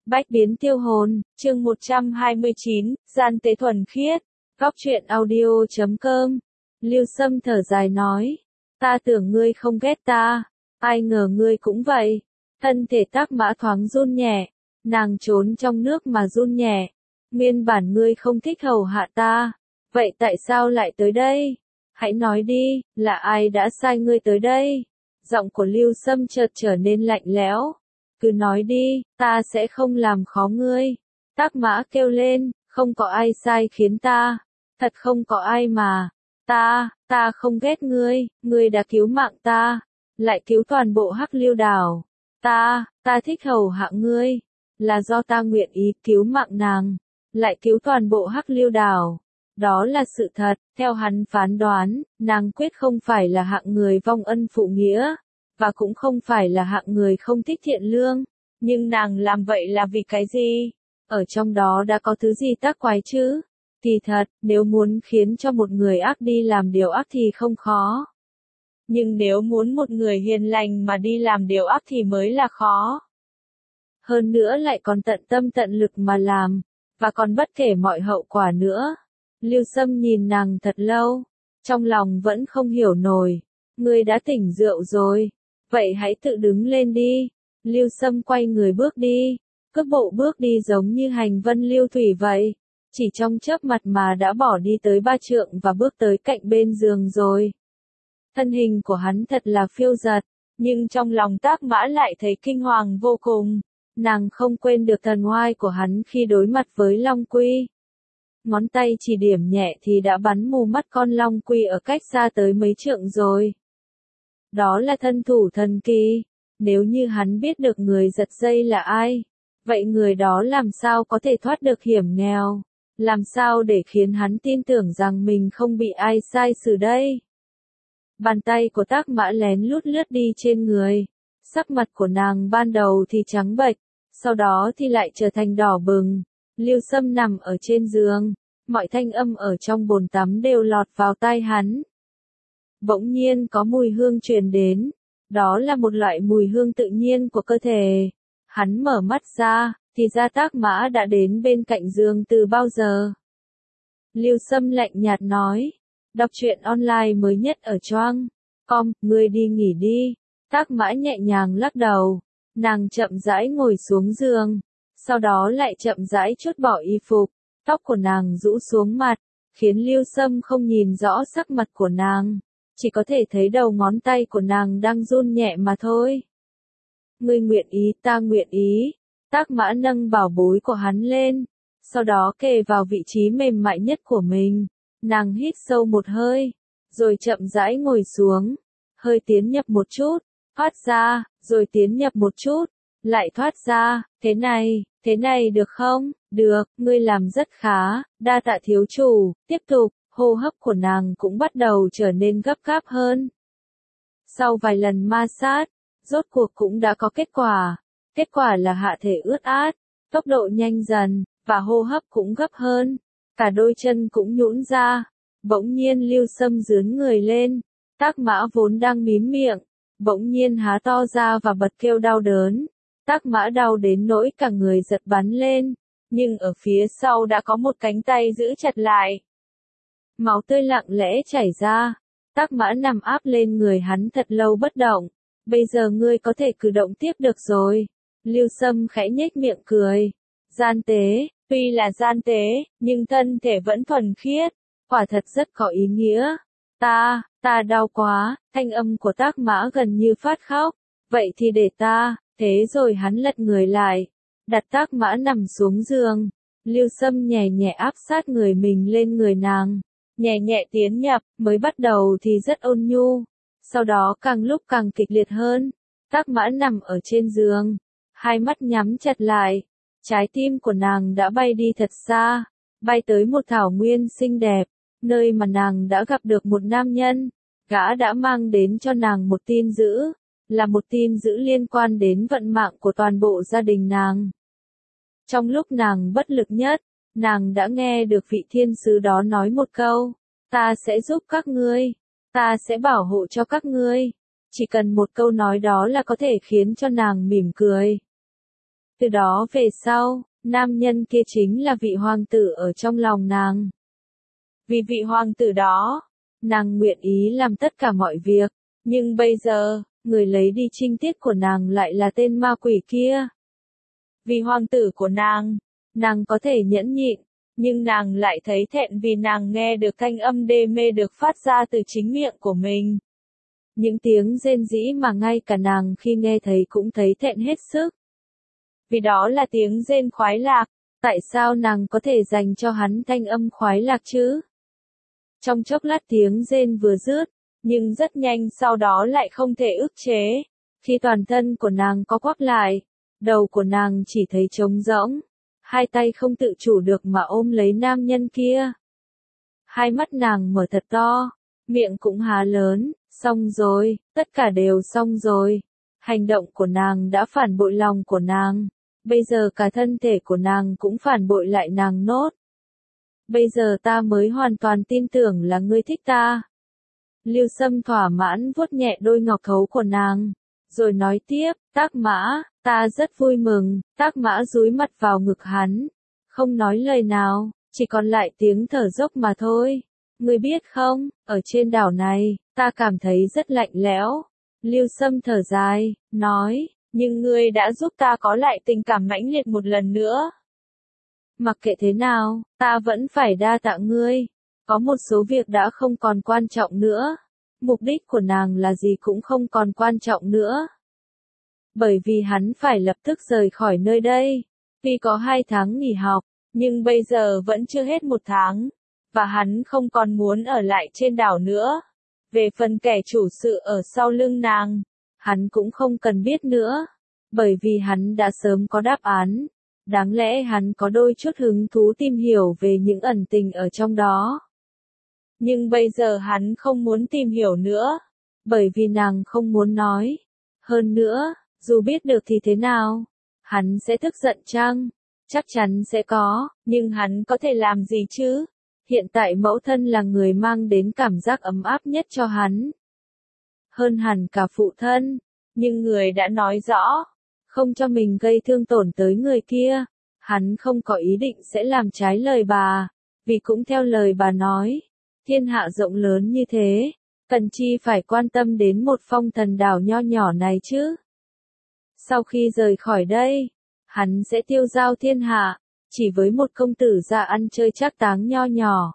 Bách biến tiêu hồn, chương 129, gian tế thuần khiết. Góc truyện audio.com. Lưu Sâm thở dài nói. Ta tưởng ngươi không ghét ta, ai ngờ ngươi cũng vậy. Thân thể Tác Mã thoáng run nhẹ, nàng trốn trong nước mà run nhẹ. Nguyên bản ngươi không thích hầu hạ ta, vậy tại sao lại tới đây? Hãy nói đi, là ai đã sai ngươi tới đây? Giọng của Lưu Sâm chợt trở nên lạnh lẽo. Cứ nói đi, ta sẽ không làm khó ngươi. Tác Mã kêu lên, không có ai sai khiến ta. Thật không có ai mà. Ta không ghét ngươi, ngươi đã cứu mạng ta. Lại cứu toàn bộ Hắc Liêu đảo. Ta thích hầu hạ ngươi. Là do ta nguyện ý cứu mạng nàng. Lại cứu toàn bộ Hắc Liêu đảo. Đó là sự thật, theo hắn phán đoán, nàng quyết không phải là hạng người vong ân phụ nghĩa. Và cũng không phải là hạng người không thích thiện lương. Nhưng nàng làm vậy là vì cái gì? Ở trong đó đã có thứ gì tác quái chứ? Thì thật, nếu muốn khiến cho một người ác đi làm điều ác thì không khó. Nhưng nếu muốn một người hiền lành mà đi làm điều ác thì mới là khó. Hơn nữa lại còn tận tâm tận lực mà làm, và còn bất kể mọi hậu quả nữa. Lưu Sâm nhìn nàng thật lâu, trong lòng vẫn không hiểu nổi. Ngươi đã tỉnh rượu rồi. Vậy hãy tự đứng lên đi. Lưu Sâm quay người bước đi. Cước bộ bước đi giống như hành vân lưu thủy vậy. Chỉ trong chớp mặt mà đã bỏ đi tới 3 trượng và bước tới cạnh bên giường rồi. Thân hình của hắn thật là phiêu dật. Nhưng trong lòng Tác Mã lại thấy kinh hoàng vô cùng. Nàng không quên được thần oai của hắn khi đối mặt với Long Quy. Ngón tay chỉ điểm nhẹ thì đã bắn mù mắt con Long Quy ở cách xa tới mấy trượng rồi. Đó là thân thủ thần kỳ. Nếu như hắn biết được người giật dây là ai, vậy người đó làm sao có thể thoát được hiểm nghèo? Làm sao để khiến hắn tin tưởng rằng mình không bị ai sai xử đây? Bàn tay của Tác Mã lén lút lướt đi trên người. Sắc mặt của nàng ban đầu thì trắng bệch, sau đó thì lại trở thành đỏ bừng. Lưu Sâm nằm ở trên giường, mọi thanh âm ở trong bồn tắm đều lọt vào tai hắn. Bỗng nhiên có mùi hương truyền đến, đó là một loại mùi hương tự nhiên của cơ thể. Hắn mở mắt ra, thì ra Tác Mã đã đến bên cạnh giường từ bao giờ. Lưu Sâm lạnh nhạt nói, đọc truyện online mới nhất ở Choang.com, ngươi đi nghỉ đi. Tác Mã nhẹ nhàng lắc đầu, nàng chậm rãi ngồi xuống giường, sau đó lại chậm rãi trút bỏ y phục, tóc của nàng rũ xuống mặt, khiến Lưu Sâm không nhìn rõ sắc mặt của nàng. Chỉ có thể thấy đầu ngón tay của nàng đang run nhẹ mà thôi. Ngươi nguyện ý, ta nguyện ý. Tác Mã nâng bảo bối của hắn lên, sau đó kề vào vị trí mềm mại nhất của mình. Nàng hít sâu một hơi, rồi chậm rãi ngồi xuống. Hơi tiến nhập một chút, thoát ra, rồi tiến nhập một chút, lại thoát ra. Thế này được không? Được, ngươi làm rất khá, đa tạ thiếu chủ. Tiếp tục. Hô hấp của nàng cũng bắt đầu trở nên gấp gáp hơn. Sau vài lần ma sát, rốt cuộc cũng đã có kết quả. Kết quả là hạ thể ướt át, tốc độ nhanh dần, và hô hấp cũng gấp hơn. Cả đôi chân cũng nhũn ra. Bỗng nhiên Lưu Sâm dướn người lên. Tác Mã vốn đang mím miệng, bỗng nhiên há to ra và bật kêu đau đớn. Tác Mã đau đến nỗi cả người giật bắn lên, nhưng ở phía sau đã có một cánh tay giữ chặt lại. Máu tươi lặng lẽ chảy ra. Tác Mã nằm áp lên người hắn thật lâu bất động. Bây giờ ngươi có thể cử động tiếp được rồi. Lưu Sâm khẽ nhếch miệng cười. Gian tế, tuy là gian tế, nhưng thân thể vẫn thuần khiết. Quả thật rất có ý nghĩa. Ta đau quá. Thanh âm của Tác Mã gần như phát khóc. Vậy thì để ta. Thế rồi hắn lật người lại, đặt Tác Mã nằm xuống giường. Lưu Sâm nhẹ nhẹ áp sát người mình lên người nàng. Nhẹ nhẹ tiến nhập, mới bắt đầu thì rất ôn nhu. Sau đó càng lúc càng kịch liệt hơn. Tác Mã nằm ở trên giường, hai mắt nhắm chặt lại. Trái tim của nàng đã bay đi thật xa, bay tới một thảo nguyên xinh đẹp, nơi mà nàng đã gặp được một nam nhân. Gã đã mang đến cho nàng một tin dữ, là một tin dữ liên quan đến vận mạng của toàn bộ gia đình nàng. Trong lúc nàng bất lực nhất, nàng đã nghe được vị thiên sứ đó nói một câu, ta sẽ giúp các ngươi, ta sẽ bảo hộ cho các ngươi. Chỉ cần một câu nói đó là có thể khiến cho nàng mỉm cười. Từ đó về sau, nam nhân kia chính là vị hoàng tử ở trong lòng nàng. Vì vị hoàng tử đó, nàng nguyện ý làm tất cả mọi việc, nhưng bây giờ, người lấy đi trinh tiết của nàng lại là tên ma quỷ kia. Vì hoàng tử của nàng có thể nhẫn nhịn, nhưng nàng lại thấy thẹn vì nàng nghe được thanh âm đê mê được phát ra từ chính miệng của mình. Những tiếng rên rỉ mà ngay cả nàng khi nghe thấy cũng thấy thẹn hết sức. Vì đó là tiếng rên khoái lạc, tại sao nàng có thể dành cho hắn thanh âm khoái lạc chứ? Trong chốc lát tiếng rên vừa dứt, nhưng rất nhanh sau đó lại không thể ức chế. Khi toàn thân của nàng co quắp lại, đầu của nàng chỉ thấy trống rỗng, hai tay không tự chủ được mà ôm lấy nam nhân kia. Hai mắt nàng mở thật to, miệng cũng há lớn, xong rồi, tất cả đều xong rồi. Hành động của nàng đã phản bội lòng của nàng, bây giờ cả thân thể của nàng cũng phản bội lại nàng nốt. Bây giờ ta mới hoàn toàn tin tưởng là ngươi thích ta. Lưu Sâm thỏa mãn vuốt nhẹ đôi ngọc thấu của nàng, rồi nói tiếp, Tác Mã, ta rất vui mừng. Tác Mã dúi mặt vào ngực hắn, không nói lời nào, chỉ còn lại tiếng thở dốc mà thôi. Ngươi biết không, ở trên đảo này, ta cảm thấy rất lạnh lẽo. Lưu Sâm thở dài, nói, nhưng ngươi đã giúp ta có lại tình cảm mãnh liệt một lần nữa. Mặc kệ thế nào, ta vẫn phải đa tạ ngươi. Có một số việc đã không còn quan trọng nữa. Mục đích của nàng là gì cũng không còn quan trọng nữa. Bởi vì hắn phải lập tức rời khỏi nơi đây. Tuy có 2 tháng nghỉ học, nhưng bây giờ vẫn chưa hết 1 tháng. Và hắn không còn muốn ở lại trên đảo nữa. Về phần kẻ chủ sự ở sau lưng nàng, hắn cũng không cần biết nữa. Bởi vì hắn đã sớm có đáp án. Đáng lẽ hắn có đôi chút hứng thú tìm hiểu về những ẩn tình ở trong đó. Nhưng bây giờ hắn không muốn tìm hiểu nữa. Bởi vì nàng không muốn nói. Hơn nữa, dù biết được thì thế nào? Hắn sẽ tức giận chăng? Chắc chắn sẽ có, nhưng hắn có thể làm gì chứ? Hiện tại mẫu thân là người mang đến cảm giác ấm áp nhất cho hắn. Hơn hẳn cả phụ thân. Nhưng người đã nói rõ, không cho mình gây thương tổn tới người kia. Hắn không có ý định sẽ làm trái lời bà. Vì cũng theo lời bà nói, thiên hạ rộng lớn như thế, cần chi phải quan tâm đến một phong thần đảo nho nhỏ này chứ. Sau khi rời khỏi đây, hắn sẽ tiêu dao thiên hạ, chỉ với một công tử ra ăn chơi trác táng nho nhỏ.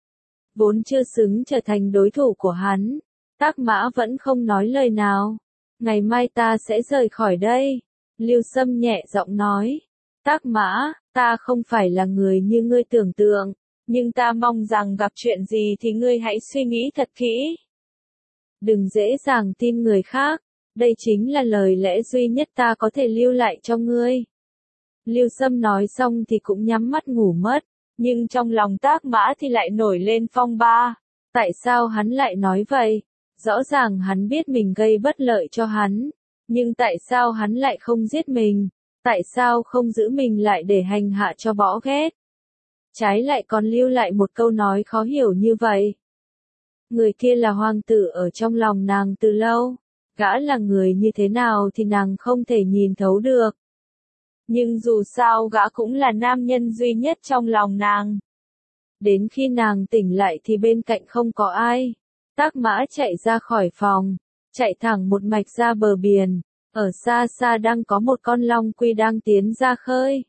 Vốn chưa xứng trở thành đối thủ của hắn, Tác Mã vẫn không nói lời nào. Ngày mai ta sẽ rời khỏi đây. Lưu Sâm nhẹ giọng nói. Tác Mã, ta không phải là người như ngươi tưởng tượng, nhưng ta mong rằng gặp chuyện gì thì ngươi hãy suy nghĩ thật kỹ. Đừng dễ dàng tin người khác, đây chính là lời lẽ duy nhất ta có thể lưu lại cho ngươi. Lưu Sâm nói xong thì cũng nhắm mắt ngủ mất, nhưng trong lòng Tác Mã thì lại nổi lên phong ba. Tại sao hắn lại nói vậy? Rõ ràng hắn biết mình gây bất lợi cho hắn, nhưng tại sao hắn lại không giết mình? Tại sao không giữ mình lại để hành hạ cho bỏ ghét? Trái lại còn lưu lại một câu nói khó hiểu như vậy. Người kia là hoàng tử ở trong lòng nàng từ lâu. Gã là người như thế nào thì nàng không thể nhìn thấu được. Nhưng dù sao gã cũng là nam nhân duy nhất trong lòng nàng. Đến khi nàng tỉnh lại thì bên cạnh không có ai. Tác Mã chạy ra khỏi phòng, chạy thẳng một mạch ra bờ biển. Ở xa xa đang có một con long quy đang tiến ra khơi.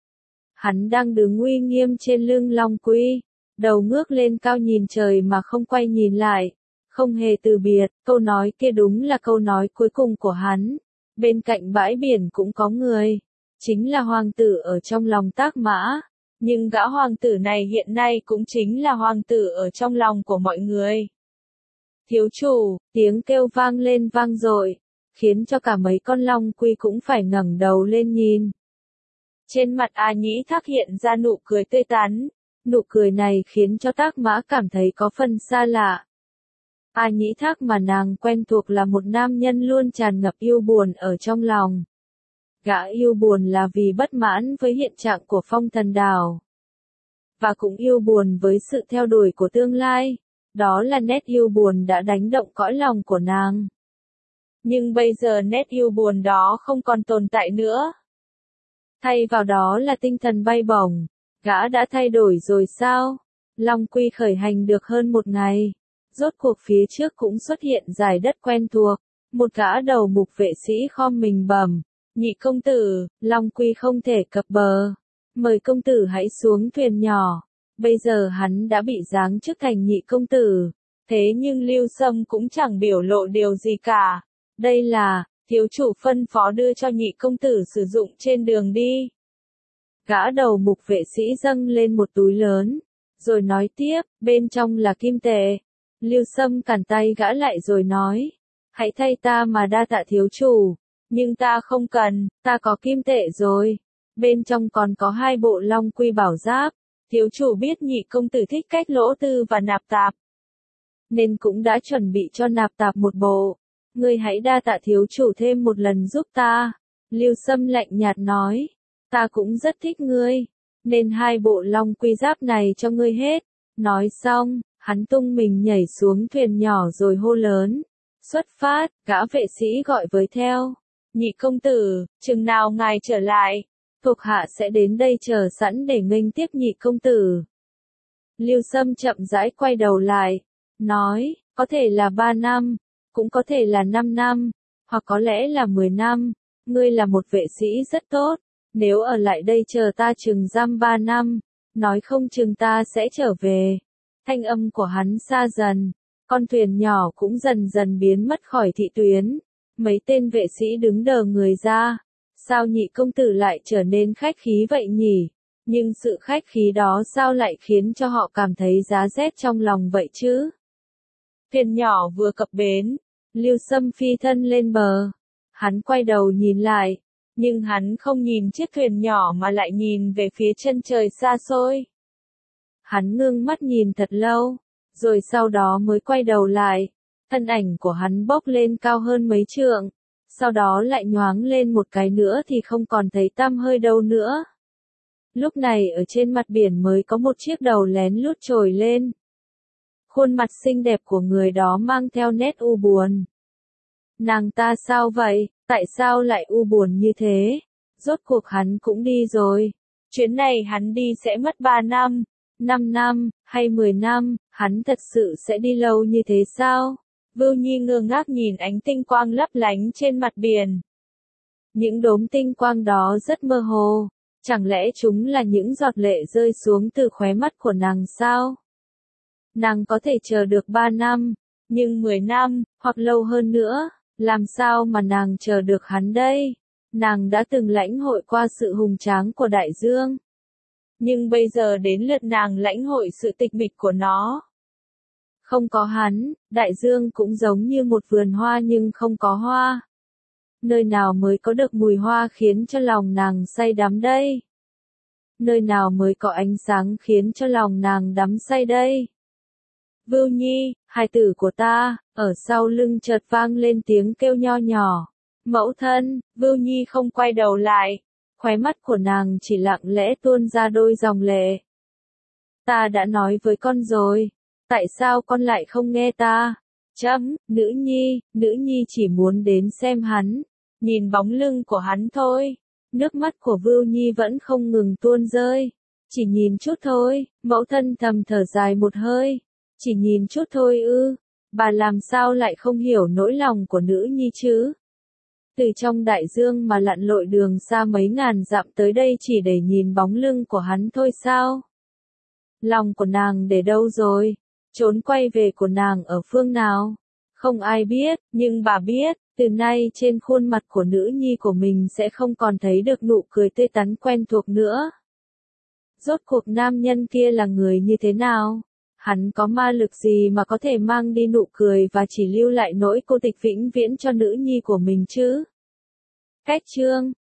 Hắn đang đứng uy nghiêm trên lưng long quy, đầu ngước lên cao nhìn trời mà không quay nhìn lại, không hề từ biệt. Câu nói kia đúng là câu nói cuối cùng của hắn. Bên cạnh bãi biển cũng có người, chính là hoàng tử ở trong lòng Tác Mã. Nhưng gã hoàng tử này hiện nay cũng chính là hoàng tử ở trong lòng của mọi người. Thiếu chủ, tiếng kêu vang lên vang dội, khiến cho cả mấy con long quy cũng phải ngẩng đầu lên nhìn. Trên mặt A Nhĩ Thác hiện ra nụ cười tươi tắn, nụ cười này khiến cho Tác Mã cảm thấy có phần xa lạ. A Nhĩ Thác mà nàng quen thuộc là một nam nhân luôn tràn ngập yêu buồn ở trong lòng. Gã yêu buồn là vì bất mãn với hiện trạng của phong thần đảo. Và cũng yêu buồn với sự theo đuổi của tương lai. Đó là nét yêu buồn đã đánh động cõi lòng của nàng. Nhưng bây giờ nét yêu buồn đó không còn tồn tại nữa. Thay vào đó là tinh thần bay bổng. Gã đã thay đổi rồi sao? Long Quy khởi hành được hơn một ngày. Rốt cuộc phía trước cũng xuất hiện dải đất quen thuộc. Một gã đầu mục vệ sĩ khom mình bẩm: "Nhị công tử, Long Quy không thể cập bờ. Mời công tử hãy xuống thuyền nhỏ." Bây giờ hắn đã bị giáng chức thành nhị công tử. Thế nhưng Lưu Sâm cũng chẳng biểu lộ điều gì cả. Đây là, thiếu chủ phân phó đưa cho nhị công tử sử dụng trên đường đi. Gã đầu mục vệ sĩ dâng lên một túi lớn, rồi nói tiếp, bên trong là kim tệ. Lưu Sâm cản tay gã lại rồi nói, hãy thay ta mà đa tạ thiếu chủ, nhưng ta không cần, ta có kim tệ rồi. Bên trong còn có 2 bộ Long Quy bảo giáp, thiếu chủ biết nhị công tử thích cách lỗ tư và nạp tạp, nên cũng đã chuẩn bị cho nạp tạp một bộ. Ngươi hãy đa tạ thiếu chủ thêm một lần giúp ta. Lưu Sâm lạnh nhạt nói, ta cũng rất thích ngươi, nên 2 bộ Long Quy giáp này cho ngươi hết. Nói xong, hắn tung mình nhảy xuống thuyền nhỏ rồi hô lớn, xuất phát. Gã vệ sĩ gọi với theo, nhị công tử, chừng nào ngài trở lại, thuộc hạ sẽ đến đây chờ sẵn để nghênh tiếp nhị công tử. Lưu Sâm chậm rãi quay đầu lại, nói, có thể là 3 năm, cũng có thể là 5 năm, hoặc có lẽ là 10 năm. Ngươi là một vệ sĩ rất tốt, nếu ở lại đây chờ ta chừng giam 3 năm, nói không chừng ta sẽ trở về. Thanh âm của hắn xa dần, con thuyền nhỏ cũng dần dần biến mất khỏi thị tuyến. Mấy tên vệ sĩ đứng đờ người ra, sao nhị công tử lại trở nên khách khí vậy nhỉ? Nhưng sự khách khí đó sao lại khiến cho họ cảm thấy giá rét trong lòng vậy chứ? Thuyền nhỏ vừa cập bến, Lưu Sâm phi thân lên bờ. Hắn quay đầu nhìn lại, nhưng hắn không nhìn chiếc thuyền nhỏ mà lại nhìn về phía chân trời xa xôi. Hắn ngưng mắt nhìn thật lâu, rồi sau đó mới quay đầu lại. Thân ảnh của hắn bốc lên cao hơn mấy trượng, sau đó lại nhoáng lên một cái nữa thì không còn thấy tăm hơi đâu nữa. Lúc này ở trên mặt biển mới có một chiếc đầu lén lút trồi lên. Khuôn mặt xinh đẹp của người đó mang theo nét u buồn. Nàng ta sao vậy, tại sao lại u buồn như thế? Rốt cuộc hắn cũng đi rồi. Chuyến này hắn đi sẽ mất 3 năm, 5 năm, hay 10 năm, hắn thật sự sẽ đi lâu như thế sao? Vưu Nhi ngơ ngác nhìn ánh tinh quang lấp lánh trên mặt biển. Những đốm tinh quang đó rất mơ hồ, chẳng lẽ chúng là những giọt lệ rơi xuống từ khóe mắt của nàng sao? Nàng có thể chờ được 3 năm, nhưng 10 năm, hoặc lâu hơn nữa, làm sao mà nàng chờ được hắn đây? Nàng đã từng lãnh hội qua sự hùng tráng của đại dương, nhưng bây giờ đến lượt nàng lãnh hội sự tịch mịch của nó. Không có hắn, đại dương cũng giống như một vườn hoa nhưng không có hoa. Nơi nào mới có được mùi hoa khiến cho lòng nàng say đắm đây? Nơi nào mới có ánh sáng khiến cho lòng nàng đắm say đây? Vưu Nhi, hài tử của ta, ở sau lưng chợt vang lên tiếng kêu nho nhỏ. Mẫu thân. Vưu Nhi không quay đầu lại, khóe mắt của nàng chỉ lặng lẽ tuôn ra đôi dòng lệ. Ta đã nói với con rồi, tại sao con lại không nghe ta? Nữ nhi chỉ muốn đến xem hắn, nhìn bóng lưng của hắn thôi. Nước mắt của Vưu Nhi vẫn không ngừng tuôn rơi. Chỉ nhìn chút thôi. Mẫu thân thầm thở dài một hơi. Chỉ nhìn chút thôi ư? Bà làm sao lại không hiểu nỗi lòng của nữ nhi chứ? Từ trong đại dương mà lặn lội đường xa mấy ngàn dặm tới đây chỉ để nhìn bóng lưng của hắn thôi sao? Lòng của nàng để đâu rồi? Trốn quay về của nàng ở phương nào? Không ai biết, nhưng bà biết, từ nay trên khuôn mặt của nữ nhi của mình sẽ không còn thấy được nụ cười tươi tắn quen thuộc nữa. Rốt cuộc nam nhân kia là người như thế nào? Hắn có ma lực gì mà có thể mang đi nụ cười và chỉ lưu lại nỗi cô tịch vĩnh viễn cho nữ nhi của mình chứ? Cách chương